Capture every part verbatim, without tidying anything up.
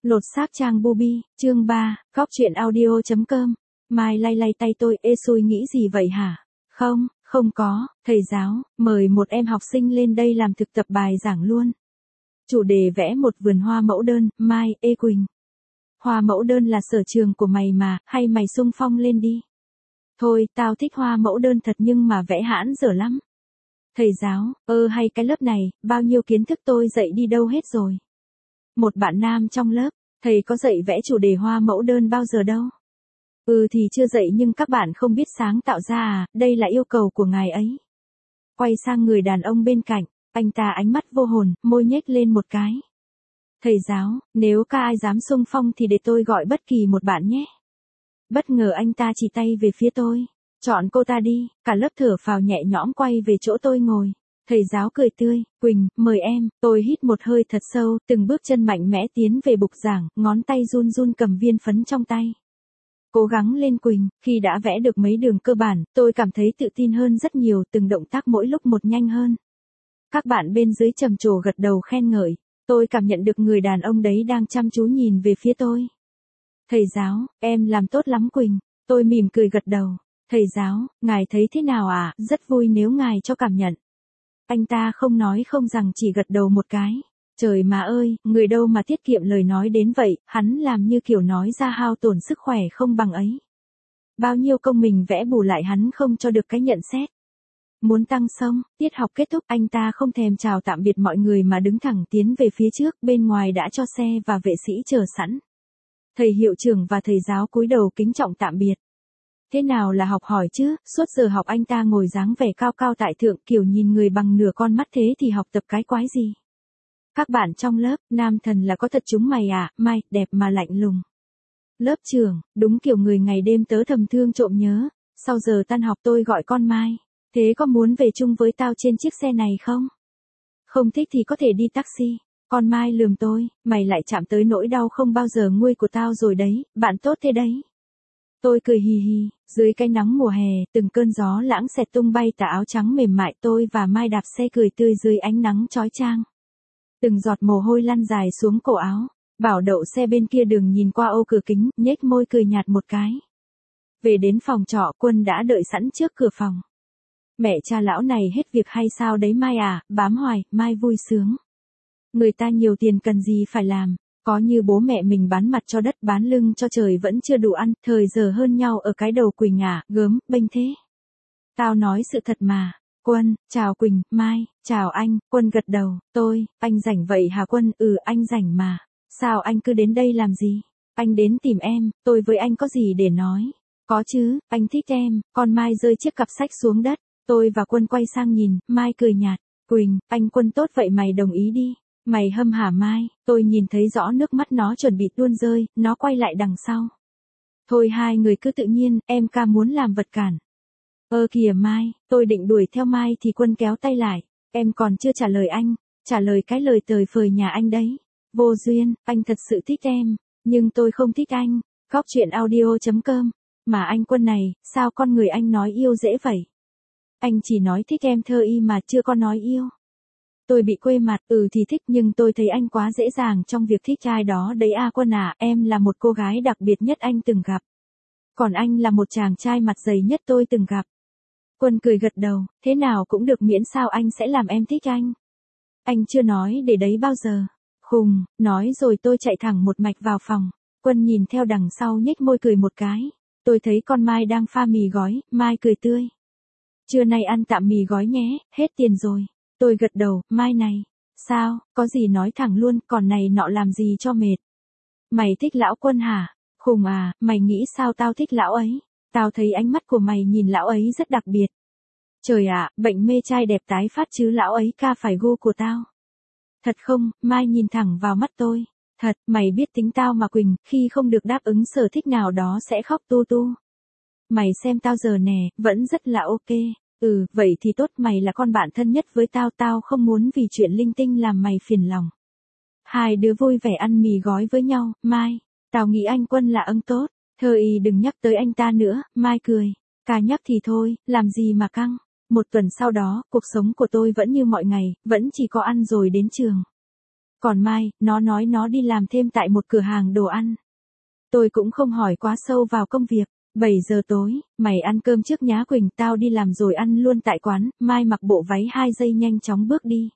Lột xác trang Bubi, chương ba, Cóc truyện audio chấm com. Mai lay lay tay tôi, ê xui nghĩ gì vậy hả? Không, không có, thầy giáo, mời một em học sinh lên đây làm thực tập bài giảng luôn. Chủ đề vẽ một vườn hoa mẫu đơn, Mai, ê Quỳnh. Hoa mẫu đơn là sở trường của mày mà, hay mày xung phong lên đi. Thôi, tao thích hoa mẫu đơn thật nhưng mà vẽ hãn dở lắm. Thầy giáo, ơ hay cái lớp này, bao nhiêu kiến thức tôi dạy đi đâu hết rồi. Một bạn nam trong lớp, thầy có dạy vẽ chủ đề hoa mẫu đơn bao giờ đâu. Ừ thì chưa dạy nhưng các bạn không biết sáng tạo ra à, đây là yêu cầu của ngài ấy. Quay sang người đàn ông bên cạnh, anh ta ánh mắt vô hồn, môi nhếch lên một cái. Thầy giáo, nếu ca ai dám xung phong thì để tôi gọi bất kỳ một bạn nhé. Bất ngờ anh ta chỉ tay về phía tôi. Chọn cô ta đi, cả lớp thở phào nhẹ nhõm quay về chỗ tôi ngồi. Thầy giáo cười tươi, Quỳnh, mời em, tôi hít một hơi thật sâu, từng bước chân mạnh mẽ tiến về bục giảng, ngón tay run run cầm viên phấn trong tay. Cố gắng lên Quỳnh, khi đã vẽ được mấy đường cơ bản, tôi cảm thấy tự tin hơn rất nhiều, từng động tác mỗi lúc một nhanh hơn. Các bạn bên dưới trầm trồ gật đầu khen ngợi, tôi cảm nhận được người đàn ông đấy đang chăm chú nhìn về phía tôi. Thầy giáo, em làm tốt lắm Quỳnh, tôi mỉm cười gật đầu. Thầy giáo, ngài thấy thế nào ạ? À? Rất vui nếu ngài cho cảm nhận. Anh ta không nói không rằng chỉ gật đầu một cái. Trời mà ơi, người đâu mà tiết kiệm lời nói đến vậy, hắn làm như kiểu nói ra hao tổn sức khỏe không bằng ấy. Bao nhiêu công mình vẽ bù lại hắn không cho được cái nhận xét. Muốn tăng xong, tiết học kết thúc anh ta không thèm chào tạm biệt mọi người mà đứng thẳng tiến về phía trước, bên ngoài đã cho xe và vệ sĩ chờ sẵn. Thầy hiệu trưởng và thầy giáo cúi đầu kính trọng tạm biệt. Thế nào là học hỏi chứ, suốt giờ học anh ta ngồi dáng vẻ cao cao tại thượng kiểu nhìn người bằng nửa con mắt thế thì học tập cái quái gì. Các bạn trong lớp, nam thần là có thật chúng mày à, Mai, đẹp mà lạnh lùng. Lớp trưởng, đúng kiểu người ngày đêm tớ thầm thương trộm nhớ, sau giờ tan học tôi gọi con Mai, thế có muốn về chung với tao trên chiếc xe này không? Không thích thì có thể đi taxi. Con Mai lườm tôi, mày lại chạm tới nỗi đau không bao giờ nguôi của tao rồi đấy, bạn tốt thế đấy. Tôi cười hì hì, dưới cái nắng mùa hè, từng cơn gió lãng xẹt tung bay tà áo trắng mềm mại tôi và Mai đạp xe cười tươi dưới ánh nắng chói chang. Từng giọt mồ hôi lăn dài xuống cổ áo, Bảo đậu xe bên kia đường nhìn qua ô cửa kính, nhếch môi cười nhạt một cái. Về đến phòng trọ Quân đã đợi sẵn trước cửa phòng. Mẹ cha lão này hết việc hay sao đấy Mai à, bám hoài, Mai vui sướng. Người ta nhiều tiền cần gì phải làm. Có như bố mẹ mình bán mặt cho đất bán lưng cho trời vẫn chưa đủ ăn, thời giờ hơn nhau ở cái đầu Quỳnh à, gớm, bênh thế. Tao nói sự thật mà. Quân, chào Quỳnh, Mai, chào anh, Quân gật đầu, tôi, anh rảnh vậy hả Quân, ừ anh rảnh mà. Sao anh cứ đến đây làm gì? Anh đến tìm em, tôi với anh có gì để nói? Có chứ, anh thích em, con Mai rơi chiếc cặp sách xuống đất, tôi và Quân quay sang nhìn, Mai cười nhạt, Quỳnh, anh Quân tốt vậy mày đồng ý đi. Mày hâm hả Mai, tôi nhìn thấy rõ nước mắt nó chuẩn bị tuôn rơi, nó quay lại đằng sau. Thôi hai người cứ tự nhiên, em ca muốn làm vật cản. Ơ kìa Mai, tôi định đuổi theo Mai thì Quân kéo tay lại, em còn chưa trả lời anh, trả lời cái lời tời phời nhà anh đấy. Vô duyên, anh thật sự thích em, nhưng tôi không thích anh. Cóc truyện audio chấm com. Mà anh Quân này, sao con người anh nói yêu dễ vậy? Anh chỉ nói thích em thơ y mà chưa có nói yêu. Tôi bị quê mặt, ừ thì thích nhưng tôi thấy anh quá dễ dàng trong việc thích ai đó đấy à Quân à, em là một cô gái đặc biệt nhất anh từng gặp. Còn anh là một chàng trai mặt dày nhất tôi từng gặp. Quân cười gật đầu, thế nào cũng được miễn sao anh sẽ làm em thích anh. Anh chưa nói để đấy bao giờ. Khùng, nói rồi tôi chạy thẳng một mạch vào phòng. Quân nhìn theo đằng sau nhếch môi cười một cái. Tôi thấy con Mai đang pha mì gói, Mai cười tươi. Trưa nay ăn tạm mì gói nhé, hết tiền rồi. Tôi gật đầu, Mai này, sao, có gì nói thẳng luôn, còn này nọ làm gì cho mệt. Mày thích lão Quân hả? Khùng à, mày nghĩ sao tao thích lão ấy? Tao thấy ánh mắt của mày nhìn lão ấy rất đặc biệt. Trời ạ, bệnh mê trai đẹp tái phát chứ lão ấy ca phải gu của tao. Thật không, Mai nhìn thẳng vào mắt tôi. Thật, mày biết tính tao mà Quỳnh, khi không được đáp ứng sở thích nào đó sẽ khóc tu tu. Mày xem tao giờ nè, vẫn rất là ok. Ừ, vậy thì tốt, mày là con bạn thân nhất với tao, tao không muốn vì chuyện linh tinh làm mày phiền lòng. Hai đứa vui vẻ ăn mì gói với nhau, Mai, tao nghĩ anh Quân là ân tốt, thơ y đừng nhắc tới anh ta nữa, Mai cười, cả nhắc thì thôi, làm gì mà căng. Một tuần sau đó, cuộc sống của tôi vẫn như mọi ngày, vẫn chỉ có ăn rồi đến trường. Còn Mai, nó nói nó đi làm thêm tại một cửa hàng đồ ăn. Tôi cũng không hỏi quá sâu vào công việc. bảy giờ tối, mày ăn cơm trước nhá Quỳnh, tao đi làm rồi ăn luôn tại quán. Mai mặc bộ váy hai giây nhanh chóng bước đi.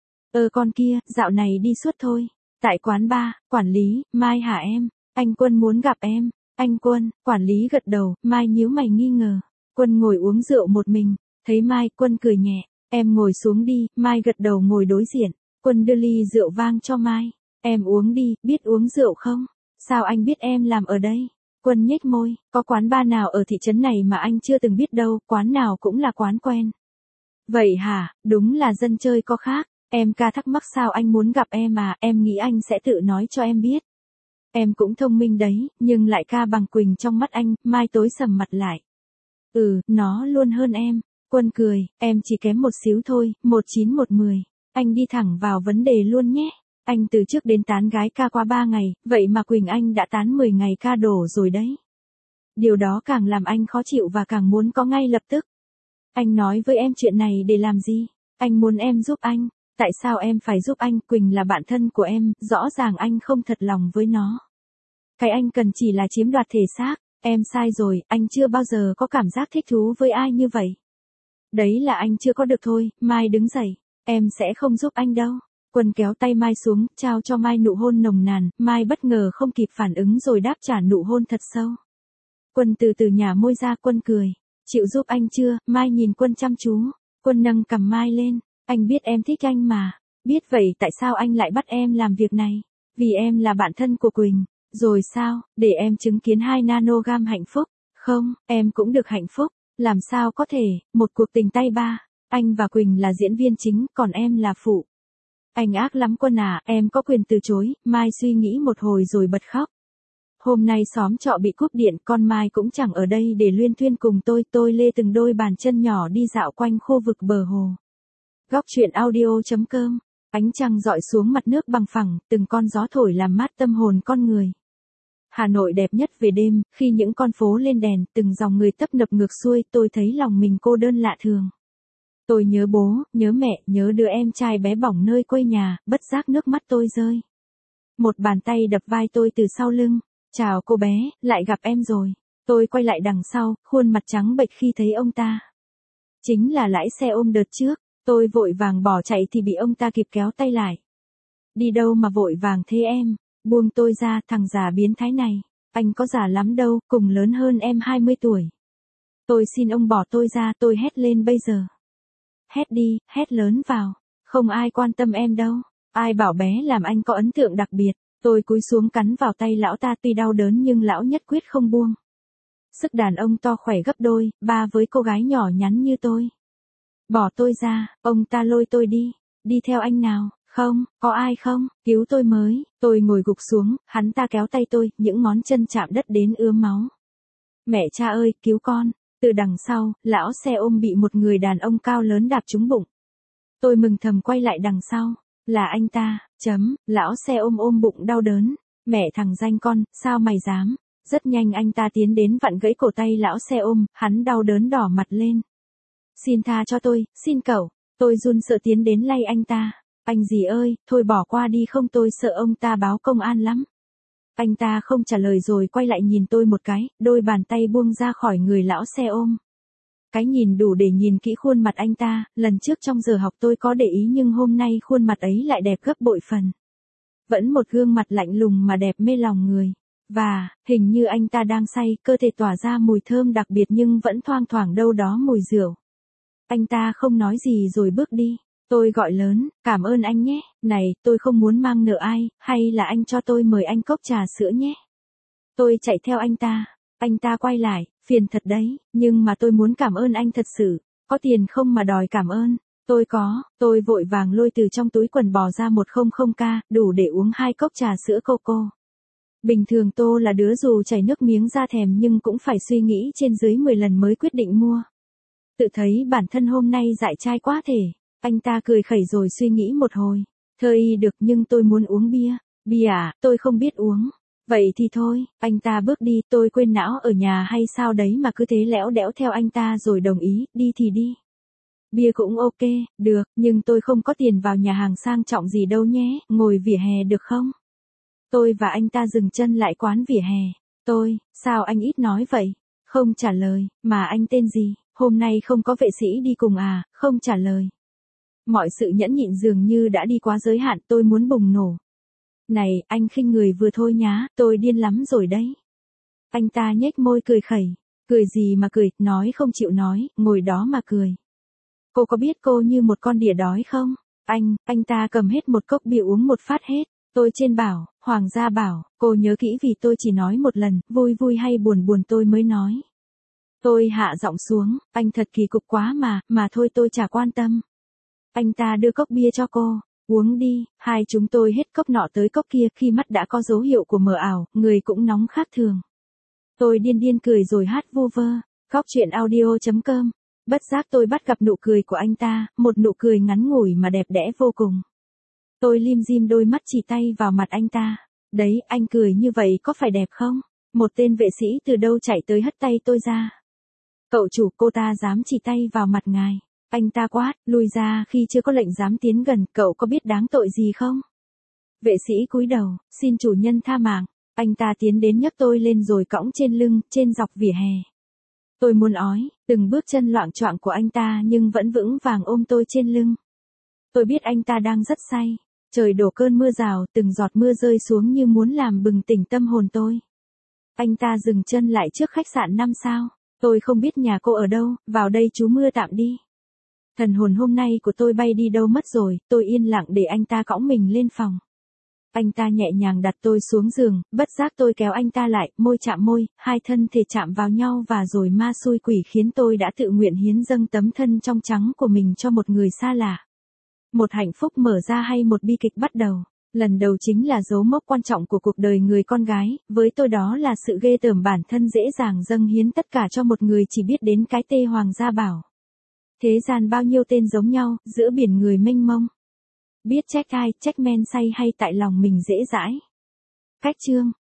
Ờ con kia, dạo này đi suốt thôi. Tại quán bar, quản lý, Mai hả em? Anh Quân muốn gặp em. Anh Quân, quản lý gật đầu, Mai nhíu mày nghi ngờ. Quân ngồi uống rượu một mình, thấy Mai, Quân cười nhẹ. Em ngồi xuống đi, Mai gật đầu ngồi đối diện. Quân đưa ly rượu vang cho Mai. Em uống đi, biết uống rượu không? Sao anh biết em làm ở đây? Quân nhếch môi, có quán bar nào ở thị trấn này mà anh chưa từng biết đâu, quán nào cũng là quán quen. Vậy hả, đúng là dân chơi có khác. Em ca thắc mắc sao anh muốn gặp em à, em nghĩ anh sẽ tự nói cho em biết. Em cũng thông minh đấy, nhưng lại ca bằng Quỳnh trong mắt anh. Mai tối sầm mặt lại. Ừ, nó luôn hơn em. Quân cười, em chỉ kém một xíu thôi, một chín một mười. Anh đi thẳng vào vấn đề luôn nhé. Anh từ trước đến tán gái ca qua ba ngày, vậy mà Quỳnh anh đã tán mười ngày ca đổ rồi đấy. Điều đó càng làm anh khó chịu và càng muốn có ngay lập tức. Anh nói với em chuyện này để làm gì? Anh muốn em giúp anh. Tại sao em phải giúp anh? Quỳnh là bạn thân của em, rõ ràng anh không thật lòng với nó. Cái anh cần chỉ là chiếm đoạt thể xác. Em sai rồi, anh chưa bao giờ có cảm giác thích thú với ai như vậy. Đấy là anh chưa có được thôi. Mai đứng dậy. Em sẽ không giúp anh đâu. Quân kéo tay Mai xuống, trao cho Mai nụ hôn nồng nàn. Mai bất ngờ không kịp phản ứng rồi đáp trả nụ hôn thật sâu. Quân từ từ nhả môi ra. Quân cười. Chịu giúp anh chưa? Mai nhìn Quân chăm chú. Quân nâng cằm Mai lên. Anh biết em thích anh mà. Biết vậy tại sao anh lại bắt em làm việc này? Vì em là bạn thân của Quỳnh. Rồi sao, để em chứng kiến hai nanogam hạnh phúc. Không, em cũng được hạnh phúc. Làm sao có thể, một cuộc tình tay ba. Anh và Quỳnh là diễn viên chính, còn em là phụ. Anh ác lắm Quân à, em có quyền từ chối. Mai suy nghĩ một hồi rồi bật khóc. Hôm nay xóm trọ bị cúp điện, con Mai cũng chẳng ở đây để luyên thuyên cùng tôi. Tôi lê từng đôi bàn chân nhỏ đi dạo quanh khu vực bờ hồ. Góc truyện audio chấm com. Ánh trăng rọi xuống mặt nước bằng phẳng, từng con gió thổi làm mát tâm hồn con người. Hà Nội đẹp nhất về đêm, khi những con phố lên đèn, từng dòng người tấp nập ngược xuôi, tôi thấy lòng mình cô đơn lạ thường. Tôi nhớ bố, nhớ mẹ, nhớ đứa em trai bé bỏng nơi quê nhà, bất giác nước mắt tôi rơi. Một bàn tay đập vai tôi từ sau lưng. Chào cô bé, lại gặp em rồi. Tôi quay lại đằng sau, khuôn mặt trắng bệch khi thấy ông ta. Chính là lái xe ôm đợt trước. Tôi vội vàng bỏ chạy thì bị ông ta kịp kéo tay lại. Đi đâu mà vội vàng thế em? Buông tôi ra, thằng già biến thái này. Anh có già lắm đâu, cùng lớn hơn em hai mươi tuổi. Tôi xin ông bỏ tôi ra, tôi hét lên bây giờ. Hét đi, hét lớn vào. Không ai quan tâm em đâu. Ai bảo bé làm anh có ấn tượng đặc biệt. Tôi cúi xuống cắn vào tay lão ta, tuy đau đớn nhưng lão nhất quyết không buông. Sức đàn ông to khỏe gấp đôi, ba với cô gái nhỏ nhắn như tôi. Bỏ tôi ra, ông ta lôi tôi đi. Đi theo anh nào? Không, có ai không? Cứu tôi mới. Tôi ngồi gục xuống, hắn ta kéo tay tôi, những ngón chân chạm đất đến ướm máu. Mẹ cha ơi, cứu con. Từ đằng sau, lão xe ôm bị một người đàn ông cao lớn đạp trúng bụng. Tôi mừng thầm quay lại đằng sau. Là anh ta, chấm, lão xe ôm ôm bụng đau đớn. Mẹ thằng danh con, sao mày dám? Rất nhanh anh ta tiến đến vặn gãy cổ tay lão xe ôm, hắn đau đớn đỏ mặt lên. Xin tha cho tôi, xin cậu. Tôi run sợ tiến đến lay anh ta. Anh gì ơi, thôi bỏ qua đi không, tôi sợ ông ta báo công an lắm. Anh ta không trả lời rồi quay lại nhìn tôi một cái, đôi bàn tay buông ra khỏi người lão xe ôm. Cái nhìn đủ để nhìn kỹ khuôn mặt anh ta, lần trước trong giờ học tôi có để ý nhưng hôm nay khuôn mặt ấy lại đẹp gấp bội phần. Vẫn một gương mặt lạnh lùng mà đẹp mê lòng người. Và, hình như anh ta đang say, cơ thể tỏa ra mùi thơm đặc biệt nhưng vẫn thoang thoảng đâu đó mùi rượu. Anh ta không nói gì rồi bước đi. Tôi gọi lớn, cảm ơn anh nhé, này, tôi không muốn mang nợ ai, hay là anh cho tôi mời anh cốc trà sữa nhé. Tôi chạy theo anh ta, anh ta quay lại, phiền thật đấy, nhưng mà tôi muốn cảm ơn anh thật sự, có tiền không mà đòi cảm ơn. Tôi có, tôi vội vàng lôi từ trong túi quần bò ra một không không k, đủ để uống hai cốc trà sữa coco. Bình thường tôi là đứa dù chảy nước miếng ra thèm nhưng cũng phải suy nghĩ trên dưới mười lần mới quyết định mua. Tự thấy bản thân hôm nay dại trai quá thể. Anh ta cười khẩy rồi suy nghĩ một hồi. Thơ y được nhưng tôi muốn uống bia. Bia à, tôi không biết uống. Vậy thì thôi, anh ta bước đi, tôi quên não ở nhà hay sao đấy mà cứ thế lẽo đẽo theo anh ta rồi đồng ý, đi thì đi. Bia cũng ok, được, nhưng tôi không có tiền vào nhà hàng sang trọng gì đâu nhé, ngồi vỉa hè được không? Tôi và anh ta dừng chân lại quán vỉa hè. Tôi, sao anh ít nói vậy? Không trả lời, mà anh tên gì? Hôm nay không có vệ sĩ đi cùng à, không trả lời. Mọi sự nhẫn nhịn dường như đã đi quá giới hạn, tôi muốn bùng nổ. Này, anh khinh người vừa thôi nhá, tôi điên lắm rồi đấy. Anh ta nhếch môi cười khẩy. Cười gì mà cười, nói không chịu nói, ngồi đó mà cười. Cô có biết cô như một con đỉa đói không? Anh, anh ta cầm hết một cốc bia uống một phát hết. Tôi trên bảo, Hoàng gia bảo, cô nhớ kỹ vì tôi chỉ nói một lần, vui vui hay buồn buồn tôi mới nói. Tôi hạ giọng xuống, anh thật kỳ cục quá mà, mà thôi tôi chả quan tâm. Anh ta đưa cốc bia cho cô, uống đi, hai chúng tôi hết cốc nọ tới cốc kia khi mắt đã có dấu hiệu của mờ ảo, người cũng nóng khác thường. Tôi điên điên cười rồi hát vu vơ, góc chuyện audio chấm com. Bất giác tôi bắt gặp nụ cười của anh ta, một nụ cười ngắn ngủi mà đẹp đẽ vô cùng. Tôi lim dim đôi mắt chỉ tay vào mặt anh ta. Đấy, anh cười như vậy có phải đẹp không? Một tên vệ sĩ từ đâu chạy tới hất tay tôi ra. Cậu chủ, cô ta dám chỉ tay vào mặt ngài. Anh ta quát, lùi ra khi chưa có lệnh dám tiến gần, cậu có biết đáng tội gì không? Vệ sĩ cúi đầu, xin chủ nhân tha mạng. Anh ta tiến đến nhấc tôi lên rồi cõng trên lưng, trên dọc vỉa hè. Tôi muốn ói, từng bước chân loạng choạng của anh ta nhưng vẫn vững vàng ôm tôi trên lưng. Tôi biết anh ta đang rất say. Trời đổ cơn mưa rào, từng giọt mưa rơi xuống như muốn làm bừng tỉnh tâm hồn tôi. Anh ta dừng chân lại trước khách sạn năm sao. Tôi không biết nhà cô ở đâu, vào đây trú mưa tạm đi. Thần hồn hôm nay của tôi bay đi đâu mất rồi, tôi yên lặng để anh ta cõng mình lên phòng. Anh ta nhẹ nhàng đặt tôi xuống giường, bất giác tôi kéo anh ta lại, môi chạm môi, hai thân thể chạm vào nhau và rồi ma xui quỷ khiến tôi đã tự nguyện hiến dâng tấm thân trong trắng của mình cho một người xa lạ. Một hạnh phúc mở ra hay một bi kịch bắt đầu. Lần đầu chính là dấu mốc quan trọng của cuộc đời người con gái, với tôi đó là sự ghê tởm bản thân dễ dàng dâng hiến tất cả cho một người chỉ biết đến cái tê Hoàng gia bảo. Thế gian bao nhiêu tên giống nhau, giữa biển người mênh mông. Biết trách ai, trách men say hay tại lòng mình dễ dãi. Cách chương